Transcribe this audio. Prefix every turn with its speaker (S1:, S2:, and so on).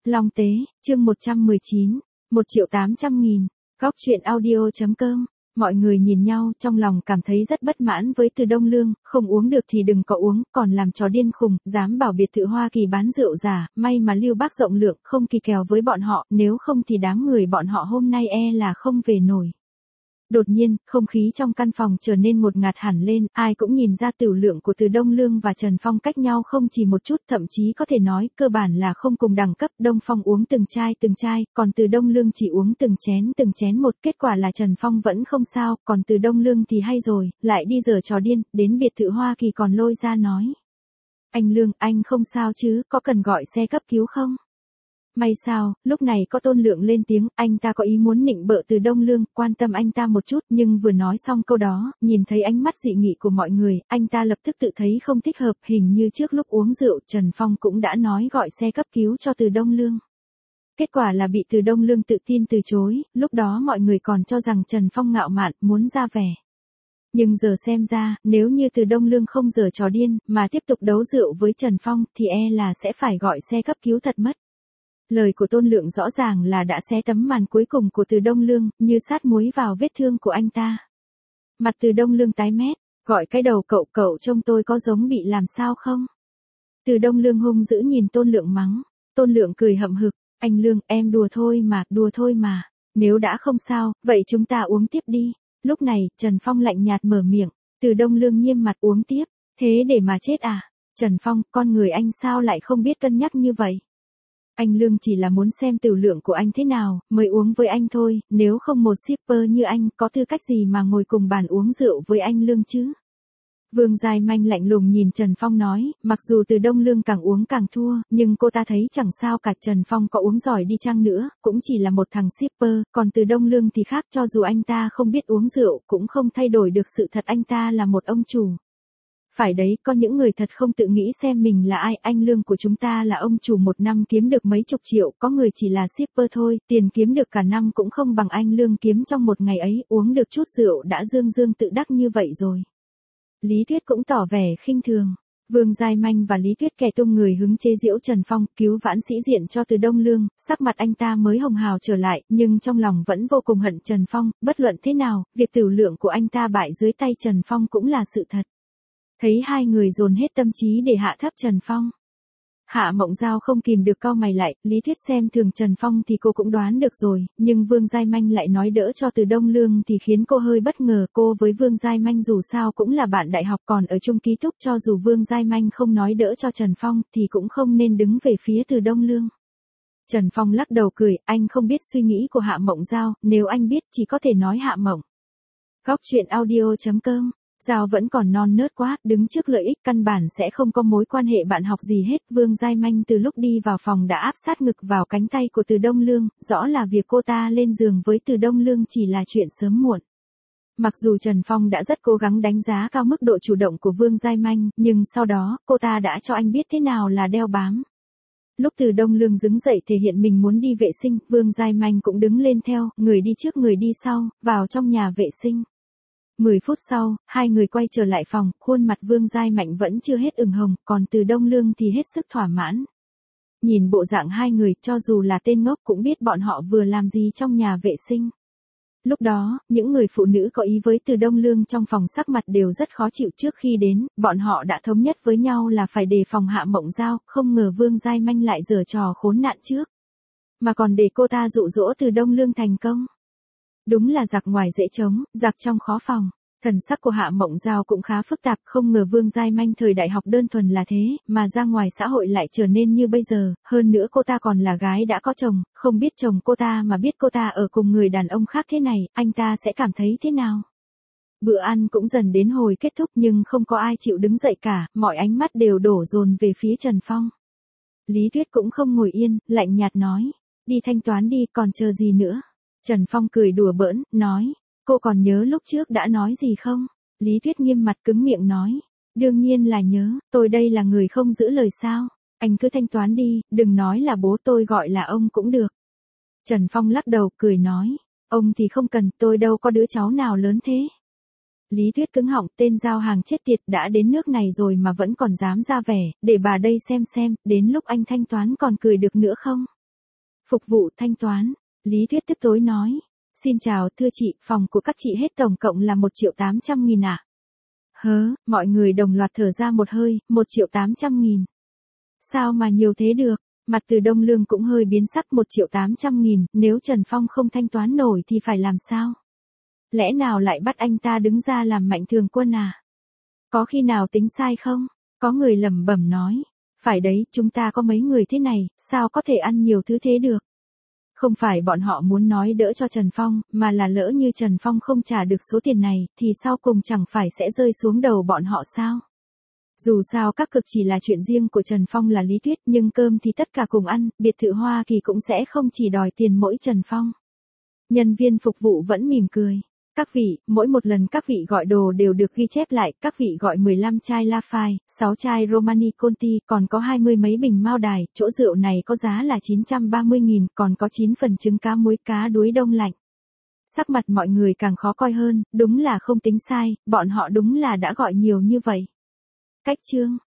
S1: Long Tế, chương 119, 1.800.000, Góc truyện audio.com. Mọi người nhìn nhau, trong lòng cảm thấy rất bất mãn với Từ Đông Lương, không uống được thì đừng có uống, còn làm trò điên khùng, dám bảo biệt thự Hoa Kỳ bán rượu giả, may mà Lưu Bác rộng lượng, không kỳ kèo với bọn họ, nếu không thì đám người bọn họ hôm nay là không về nổi. Đột nhiên, không khí trong căn phòng trở nên ngột ngạt hẳn lên, ai cũng nhìn ra tiểu lượng của Từ Đông Lương và Trần Phong cách nhau không chỉ một chút, thậm chí có thể nói, cơ bản là không cùng đẳng cấp. Đông Phong uống từng chai, còn Từ Đông Lương chỉ uống từng chén một, kết quả là Trần Phong vẫn không sao, còn Từ Đông Lương thì hay rồi, lại đi giở trò điên, đến biệt thự Hoa Kỳ còn lôi ra nói. Anh Lương, anh không sao chứ, có cần gọi xe cấp cứu không? May sao, lúc này có Tôn Lượng lên tiếng, anh ta có ý muốn nịnh bợ Từ Đông Lương, quan tâm anh ta một chút, nhưng vừa nói xong câu đó, nhìn thấy ánh mắt dị nghị của mọi người, anh ta lập tức tự thấy không thích hợp, hình như trước lúc uống rượu, Trần Phong cũng đã nói gọi xe cấp cứu cho Từ Đông Lương. Kết quả là bị Từ Đông Lương tự tin từ chối, lúc đó mọi người còn cho rằng Trần Phong ngạo mạn, muốn ra vẻ. Nhưng giờ xem ra, nếu như Từ Đông Lương không giở trò điên, mà tiếp tục đấu rượu với Trần Phong, thì là sẽ phải gọi xe cấp cứu thật mất. Lời của Tôn Lượng rõ ràng là đã xé tấm màn cuối cùng của Từ Đông Lương, như sát muối vào vết thương của anh ta. Mặt Từ Đông Lương tái mét, gọi cái đầu cậu trông tôi có giống bị làm sao không? Từ Đông Lương hung dữ nhìn Tôn Lượng mắng, Tôn Lượng cười hậm hực, anh Lương, em đùa thôi mà, nếu đã không sao, vậy chúng ta uống tiếp đi. Lúc này, Trần Phong lạnh nhạt mở miệng, Từ Đông Lương nghiêm mặt uống tiếp, thế để mà chết à? Trần Phong, con người anh sao lại không biết cân nhắc như vậy? Anh Lương chỉ là muốn xem tiểu lượng của anh thế nào, mới uống với anh thôi, nếu không một shipper như anh có tư cách gì mà ngồi cùng bàn uống rượu với anh Lương chứ? Vương Giai Manh lạnh lùng nhìn Trần Phong nói, mặc dù Từ Đông Lương càng uống càng thua, nhưng cô ta thấy chẳng sao cả, Trần Phong có uống giỏi đi chăng nữa, cũng chỉ là một thằng shipper, còn Từ Đông Lương thì khác, cho dù anh ta không biết uống rượu, cũng không thay đổi được sự thật anh ta là một ông chủ. Phải đấy, có những người thật không tự nghĩ xem mình là ai, anh Lương của chúng ta là ông chủ một năm kiếm được mấy chục triệu, có người chỉ là shipper thôi, tiền kiếm được cả năm cũng không bằng anh Lương kiếm trong một ngày ấy, uống được chút rượu đã dương tự đắc như vậy rồi. Lý Tuyết cũng tỏ vẻ khinh thường. Vương Giai Manh và Lý Tuyết kẻ tung người hứng chế giễu Trần Phong, cứu vãn sĩ diện cho Từ Đông Lương, sắc mặt anh ta mới hồng hào trở lại, nhưng trong lòng vẫn vô cùng hận Trần Phong, bất luận thế nào, việc tiểu lượng của anh ta bại dưới tay Trần Phong cũng là sự thật. Thấy hai người dồn hết tâm trí để hạ thấp Trần Phong. Hạ Mộng Giao không kìm được cau mày lại, Lý Thuyết xem thường Trần Phong thì cô cũng đoán được rồi, nhưng Vương Giai Manh lại nói đỡ cho Từ Đông Lương thì khiến cô hơi bất ngờ, cô với Vương Giai Manh dù sao cũng là bạn đại học còn ở chung ký túc, cho dù Vương Giai Manh không nói đỡ cho Trần Phong thì cũng không nên đứng về phía Từ Đông Lương. Trần Phong lắc đầu cười, anh không biết suy nghĩ của Hạ Mộng Giao, nếu anh biết chỉ có thể nói Hạ Mộng. Góc truyện audio.com. Giao vẫn còn non nớt quá, đứng trước lợi ích căn bản sẽ không có mối quan hệ bạn học gì hết. Vương Giai Manh từ lúc đi vào phòng đã áp sát ngực vào cánh tay của Từ Đông Lương, rõ là việc cô ta lên giường với Từ Đông Lương chỉ là chuyện sớm muộn. Mặc dù Trần Phong đã rất cố gắng đánh giá cao mức độ chủ động của Vương Giai Manh, nhưng sau đó, cô ta đã cho anh biết thế nào là đeo bám. Lúc Từ Đông Lương đứng dậy thể hiện mình muốn đi vệ sinh, Vương Giai Manh cũng đứng lên theo, người đi trước người đi sau, vào trong nhà vệ sinh. 10 phút sau, hai người quay trở lại phòng, khuôn mặt Vương Giai Mạnh vẫn chưa hết ửng hồng, còn Từ Đông Lương thì hết sức thỏa mãn. Nhìn bộ dạng hai người, cho dù là tên ngốc cũng biết bọn họ vừa làm gì trong nhà vệ sinh. Lúc đó, những người phụ nữ có ý với Từ Đông Lương trong phòng sắc mặt đều rất khó chịu. Trước khi đến, bọn họ đã thống nhất với nhau là phải đề phòng Hạ Mộng Giao, không ngờ Vương Giai Manh lại giở trò khốn nạn trước. Mà còn để cô ta dụ dỗ Từ Đông Lương thành công. Đúng là giặc ngoài dễ chống, giặc trong khó phòng. Thần sắc của Hạ Mộng Giao cũng khá phức tạp, không ngờ Vương Giai Manh thời đại học đơn thuần là thế, mà ra ngoài xã hội lại trở nên như bây giờ, hơn nữa cô ta còn là gái đã có chồng, không biết chồng cô ta mà biết cô ta ở cùng người đàn ông khác thế này, anh ta sẽ cảm thấy thế nào? Bữa ăn cũng dần đến hồi kết thúc nhưng không có ai chịu đứng dậy cả, mọi ánh mắt đều đổ dồn về phía Trần Phong. Lý Tuyết cũng không ngồi yên, lạnh nhạt nói, đi thanh toán đi, còn chờ gì nữa? Trần Phong cười đùa bỡn, nói, cô còn nhớ lúc trước đã nói gì không? Lý Tuyết nghiêm mặt cứng miệng nói, đương nhiên là nhớ, tôi đây là người không giữ lời sao? Anh cứ thanh toán đi, đừng nói là bố tôi gọi là ông cũng được. Trần Phong lắc đầu cười nói, ông thì không cần, tôi đâu có đứa cháu nào lớn thế. Lý Tuyết cứng họng, tên giao hàng chết tiệt đã đến nước này rồi mà vẫn còn dám ra vẻ, để bà đây xem, đến lúc anh thanh toán còn cười được nữa không? Phục vụ thanh toán. Lý Tuyết tiếp tối nói. Xin chào thưa chị, phòng của các chị hết tổng cộng là 1.800.000 ạ. Hớ, mọi người đồng loạt thở ra một hơi, 1.800.000. Sao mà nhiều thế được? Mặt Từ Đông Lương cũng hơi biến sắc. 1.800.000, nếu Trần Phong không thanh toán nổi thì phải làm sao? Lẽ nào lại bắt anh ta đứng ra làm Mạnh Thường Quân à? Có khi nào tính sai không? Có người lẩm bẩm nói. Phải đấy, chúng ta có mấy người thế này, sao có thể ăn nhiều thứ thế được? Không phải bọn họ muốn nói đỡ cho Trần Phong, mà là lỡ như Trần Phong không trả được số tiền này, thì sau cùng chẳng phải sẽ rơi xuống đầu bọn họ sao? Dù sao các cực chỉ là chuyện riêng của Trần Phong là Lý Tuyết, nhưng cơm thì tất cả cùng ăn, biệt thự Hoa Kỳ cũng sẽ không chỉ đòi tiền mỗi Trần Phong. Nhân viên phục vụ vẫn mỉm cười. Các vị, mỗi một lần các vị gọi đồ đều được ghi chép lại, các vị gọi 15 chai Lafite, 6 chai Romani Conti, còn có 20 mấy bình Mao Đài, chỗ rượu này có giá là 930.000, còn có 9 phần trứng cá muối cá đuối đông lạnh. Sắc mặt mọi người càng khó coi hơn, đúng là không tính sai, bọn họ đúng là đã gọi nhiều như vậy. Cách chương